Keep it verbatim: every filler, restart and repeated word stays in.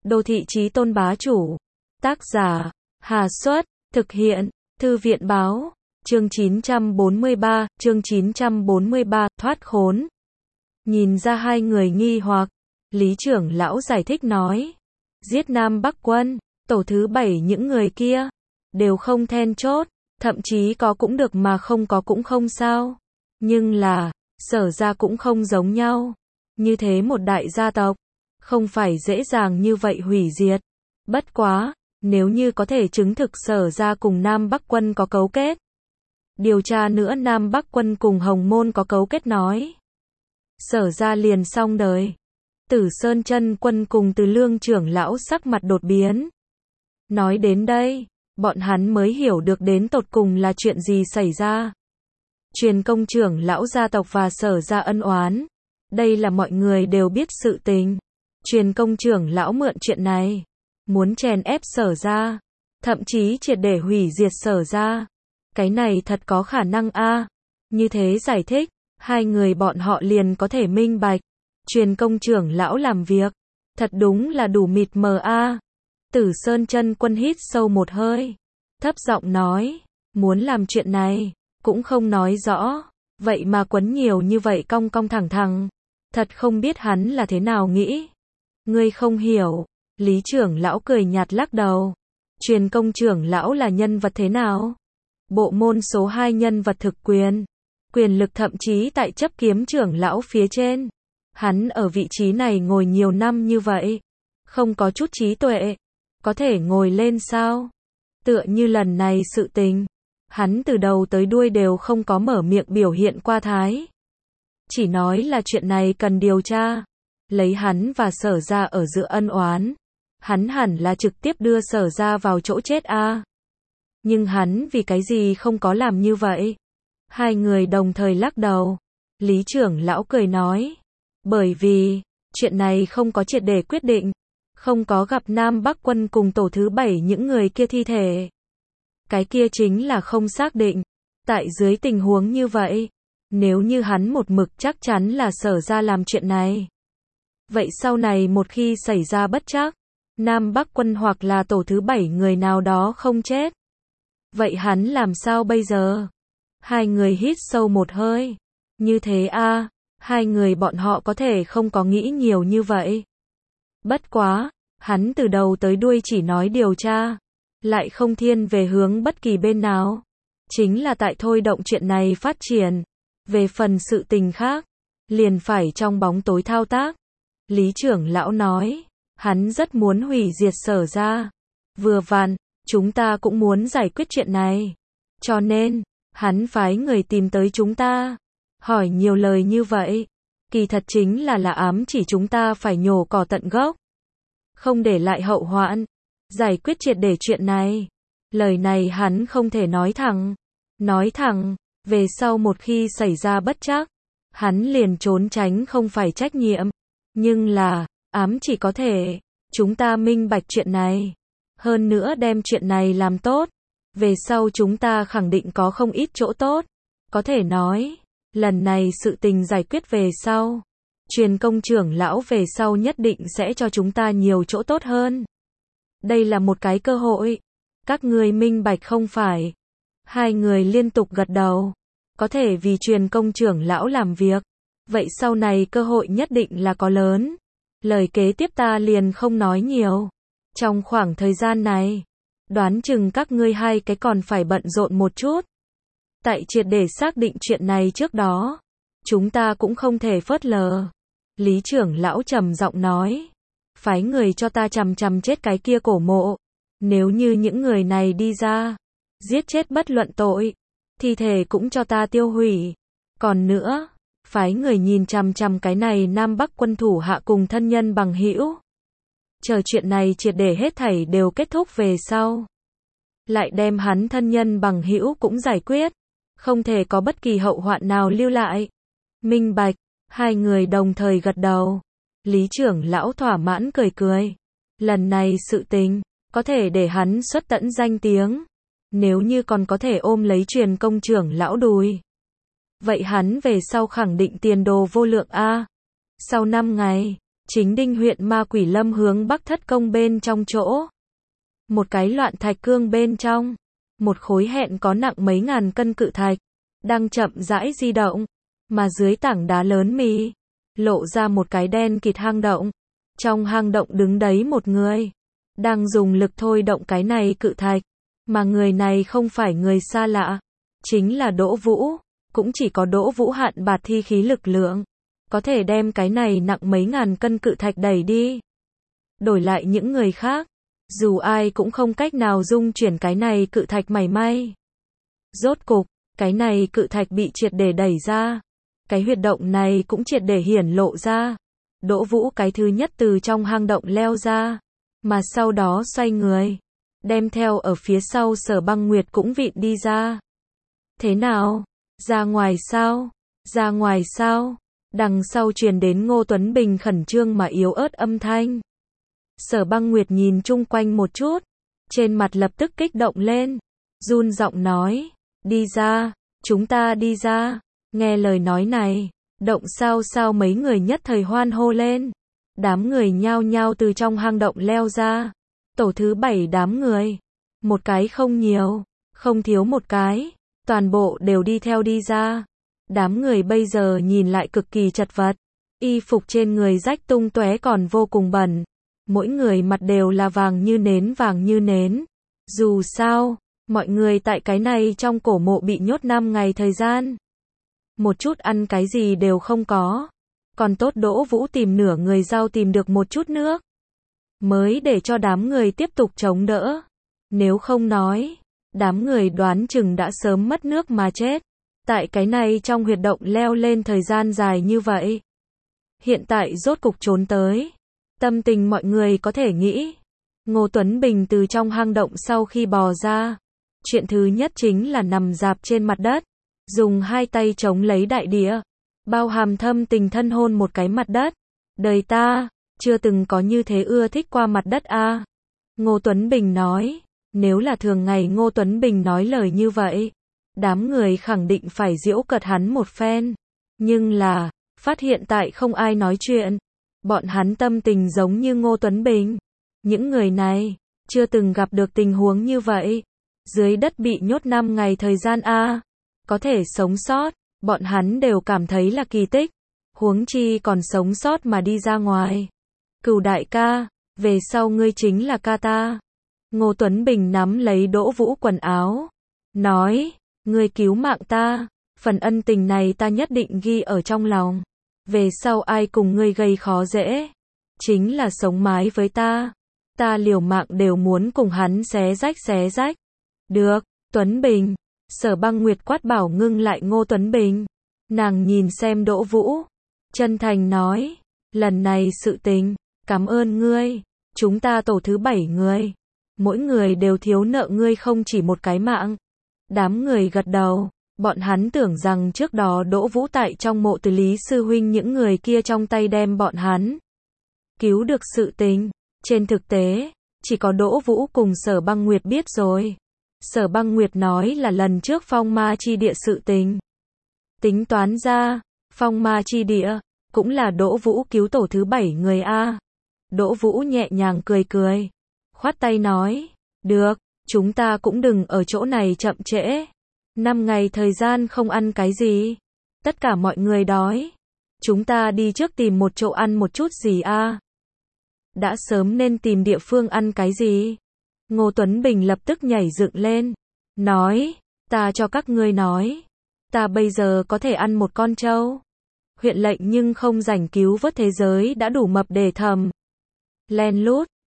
Đô thị chí tôn bá chủ. Tác giả, Hà Xuất, thực hiện, Thư viện báo, chương chín trăm bốn mươi ba, chương chín trăm bốn mươi ba, thoát khốn. Nhìn ra hai người nghi hoặc, Lý trưởng lão giải thích nói, giết Nam Bắc quân, tổ thứ bảy những người kia, đều không then chốt, thậm chí có cũng được mà không có cũng không sao. Nhưng là, Sở gia cũng không giống nhau. Như thế một đại gia tộc, không phải dễ dàng như vậy hủy diệt. Bất quá, nếu như có thể chứng thực Sở gia cùng Nam Bắc quân có cấu kết. Điều tra nữa Nam Bắc quân cùng Hồng Môn có cấu kết nói. Sở gia liền xong đời. Tử Sơn Chân Quân cùng Từ Lương trưởng lão sắc mặt đột biến. Nói đến đây, bọn hắn mới hiểu được đến tột cùng là chuyện gì xảy ra. Truyền công trưởng lão gia tộc và Sở gia ân oán. Đây là mọi người đều biết sự tình. Truyền công trưởng lão mượn chuyện này, muốn chèn ép Sở gia, thậm chí triệt để hủy diệt Sở gia. Cái này thật có khả năng a. À. Như thế giải thích, hai người bọn họ liền có thể minh bạch. Truyền công trưởng lão làm việc, thật đúng là đủ mịt mờ a. À. Tử Sơn Chân Quân hít sâu một hơi, thấp giọng nói, muốn làm chuyện này, cũng không nói rõ, vậy mà quấn nhiều như vậy cong cong thẳng thẳng, thật không biết hắn là thế nào nghĩ. Ngươi không hiểu, Lý trưởng lão cười nhạt lắc đầu. Truyền công trưởng lão là nhân vật thế nào? Bộ môn số hai nhân vật thực quyền, quyền lực thậm chí tại chấp kiếm trưởng lão phía trên. Hắn ở vị trí này ngồi nhiều năm như vậy, không có chút trí tuệ, có thể ngồi lên sao? Tựa như lần này sự tình, hắn từ đầu tới đuôi đều không có mở miệng biểu hiện qua thái. Chỉ nói là chuyện này cần điều tra, lấy hắn và Sở gia ở giữa ân oán, hắn hẳn là trực tiếp đưa Sở gia vào chỗ chết a. À. Nhưng hắn vì cái gì không có làm như vậy? Hai người đồng thời lắc đầu. Lý trưởng lão cười nói, bởi vì, chuyện này không có triệt để quyết định, không có gặp Nam Bắc quân cùng tổ thứ bảy những người kia thi thể. Cái kia chính là không xác định. Tại dưới tình huống như vậy, nếu như hắn một mực chắc chắn là Sở gia làm chuyện này, vậy sau này một khi xảy ra bất trắc, Nam Bắc quân hoặc là tổ thứ bảy người nào đó không chết, vậy hắn làm sao bây giờ? Hai người hít sâu một hơi. Như thế a, à, hai người bọn họ có thể không có nghĩ nhiều như vậy. Bất quá, hắn từ đầu tới đuôi chỉ nói điều tra, lại không thiên về hướng bất kỳ bên nào. Chính là tại thôi động chuyện này phát triển. Về phần sự tình khác, liền phải trong bóng tối thao tác. Lý trưởng lão nói, hắn rất muốn hủy diệt Sở gia. Vừa vặn, chúng ta cũng muốn giải quyết chuyện này. Cho nên, hắn phái người tìm tới chúng ta. Hỏi nhiều lời như vậy, kỳ thật chính là là ám chỉ chúng ta phải nhổ cỏ tận gốc. Không để lại hậu hoạn. Giải quyết triệt để chuyện này. Lời này hắn không thể nói thẳng. Nói thẳng, về sau một khi xảy ra bất trắc, hắn liền trốn tránh không phải trách nhiệm. Nhưng là, ám chỉ có thể, chúng ta minh bạch chuyện này. Hơn nữa đem chuyện này làm tốt. Về sau chúng ta khẳng định có không ít chỗ tốt. Có thể nói, lần này sự tình giải quyết về sau, truyền công trưởng lão về sau nhất định sẽ cho chúng ta nhiều chỗ tốt hơn. Đây là một cái cơ hội. Các ngươi minh bạch không phải? Hai người liên tục gật đầu. Có thể vì truyền công trưởng lão làm việc, vậy sau này cơ hội nhất định là có lớn. Lời kế tiếp ta liền không nói nhiều. Trong khoảng thời gian này, đoán chừng các ngươi hai cái còn phải bận rộn một chút. Tại triệt để xác định chuyện này trước đó, chúng ta cũng không thể phớt lờ. Lý trưởng lão trầm giọng nói, phái người cho ta chằm chằm chết cái kia cổ mộ. Nếu như những người này đi ra, giết chết bất luận tội, thi thể cũng cho ta tiêu hủy. Còn nữa, phái người nhìn chằm chằm cái này Nam Bắc quân thủ hạ cùng thân nhân bằng hữu. Chờ chuyện này triệt để hết thảy đều kết thúc về sau, lại đem hắn thân nhân bằng hữu cũng giải quyết, không thể có bất kỳ hậu hoạn nào lưu lại. Minh bạch. Hai người đồng thời gật đầu. Lý trưởng lão thỏa mãn cười cười. Lần này sự tình, có thể để hắn xuất tận danh tiếng. Nếu như còn có thể ôm lấy truyền công trưởng lão đùi, vậy hắn về sau khẳng định tiền đồ vô lượng a. Sau năm ngày, Chính Đinh huyện Ma Quỷ Lâm hướng Bắc thất công bên trong chỗ. Một cái loạn thạch cương bên trong. Một khối hẹn có nặng mấy ngàn cân cự thạch. Đang chậm rãi di động. Mà dưới tảng đá lớn mì. Lộ ra một cái đen kịt hang động. Trong hang động đứng đấy một người. Đang dùng lực thôi động cái này cự thạch. Mà người này không phải người xa lạ. Chính là Đỗ Vũ. Cũng chỉ có Đỗ Vũ hạn bạt thi khí lực lượng. Có thể đem cái này nặng mấy ngàn cân cự thạch đẩy đi. Đổi lại những người khác. Dù ai cũng không cách nào dung chuyển cái này cự thạch mảy may. Rốt cục, cái này cự thạch bị triệt để đẩy ra. Cái huyệt động này cũng triệt để hiển lộ ra. Đỗ Vũ cái thứ nhất từ trong hang động leo ra. Mà sau đó xoay người. Đem theo ở phía sau Sở Băng Nguyệt cũng vịn đi ra. Thế nào? Ra ngoài sao? Ra ngoài sao? Đằng sau truyền đến Ngô Tuấn Bình khẩn trương mà yếu ớt âm thanh. Sở Băng Nguyệt nhìn chung quanh một chút. Trên mặt lập tức kích động lên. Run giọng nói. Đi ra. Chúng ta đi ra. Nghe lời nói này. Động sao sao mấy người nhất thời hoan hô lên. Đám người nhao nhao từ trong hang động leo ra. Tổ thứ bảy đám người. Một cái không nhiều. Không thiếu một cái. Toàn bộ đều đi theo đi ra. Đám người bây giờ nhìn lại cực kỳ chật vật. Y phục trên người rách tung tóe còn vô cùng bẩn. Mỗi người mặt đều là vàng như nến vàng như nến. Dù sao, mọi người tại cái này trong cổ mộ bị nhốt năm ngày thời gian. Một chút ăn cái gì đều không có. Còn tốt Đỗ Vũ tìm nửa người rau tìm được một chút nước. Mới để cho đám người tiếp tục chống đỡ. Nếu không nói, đám người đoán chừng đã sớm mất nước mà chết. Tại cái này trong huyệt động leo lên thời gian dài như vậy. Hiện tại rốt cục trốn tới. Tâm tình mọi người có thể nghĩ. Ngô Tuấn Bình từ trong hang động sau khi bò ra. Chuyện thứ nhất chính là nằm dạp trên mặt đất. Dùng hai tay chống lấy đại địa. Bao hàm thâm tình thân hôn một cái mặt đất. Đời ta, chưa từng có như thế ưa thích qua mặt đất a. Ngô Tuấn Bình nói. Nếu là thường ngày Ngô Tuấn Bình nói lời như vậy. Đám người khẳng định phải giễu cợt hắn một phen. Nhưng là, phát hiện tại không ai nói chuyện. Bọn hắn tâm tình giống như Ngô Tuấn Bình. Những người này, chưa từng gặp được tình huống như vậy. Dưới đất bị nhốt năm ngày thời gian a, có thể sống sót, bọn hắn đều cảm thấy là kỳ tích. Huống chi còn sống sót mà đi ra ngoài. Cửu đại ca, về sau ngươi chính là ca ta. Ngô Tuấn Bình nắm lấy Đỗ Vũ quần áo. Nói, ngươi cứu mạng ta, phần ân tình này ta nhất định ghi ở trong lòng. Về sau ai cùng ngươi gây khó dễ, chính là sống mái với ta. Ta liều mạng đều muốn cùng hắn xé rách xé rách. Được, Tuấn Bình. Sở Băng Nguyệt quát bảo ngưng lại Ngô Tuấn Bình. Nàng nhìn xem Đỗ Vũ. Chân thành nói. Lần này sự tình, cảm ơn ngươi. Chúng ta tổ thứ bảy người. Mỗi người đều thiếu nợ ngươi không chỉ một cái mạng. Đám người gật đầu. Bọn hắn tưởng rằng trước đó Đỗ Vũ tại trong mộ từ Lý Sư Huynh những người kia trong tay đem bọn hắn cứu được sự tình. Trên thực tế, chỉ có Đỗ Vũ cùng Sở Băng Nguyệt biết rồi. Sở Băng Nguyệt nói là lần trước phong ma chi địa sự tình. Tính toán ra, phong ma chi địa, cũng là Đỗ Vũ cứu tổ thứ bảy người a. Đỗ Vũ nhẹ nhàng cười cười. Khoát tay nói, được, chúng ta cũng đừng ở chỗ này chậm trễ. Năm ngày thời gian không ăn cái gì. Tất cả mọi người đói. Chúng ta đi trước tìm một chỗ ăn một chút gì a. Đã sớm nên tìm địa phương ăn cái gì. Ngô Tuấn Bình lập tức nhảy dựng lên. Nói, ta cho các ngươi nói. Ta bây giờ có thể ăn một con trâu. Huyện lệnh nhưng không rảnh cứu vớt thế giới đã đủ mập để thầm. Len lút,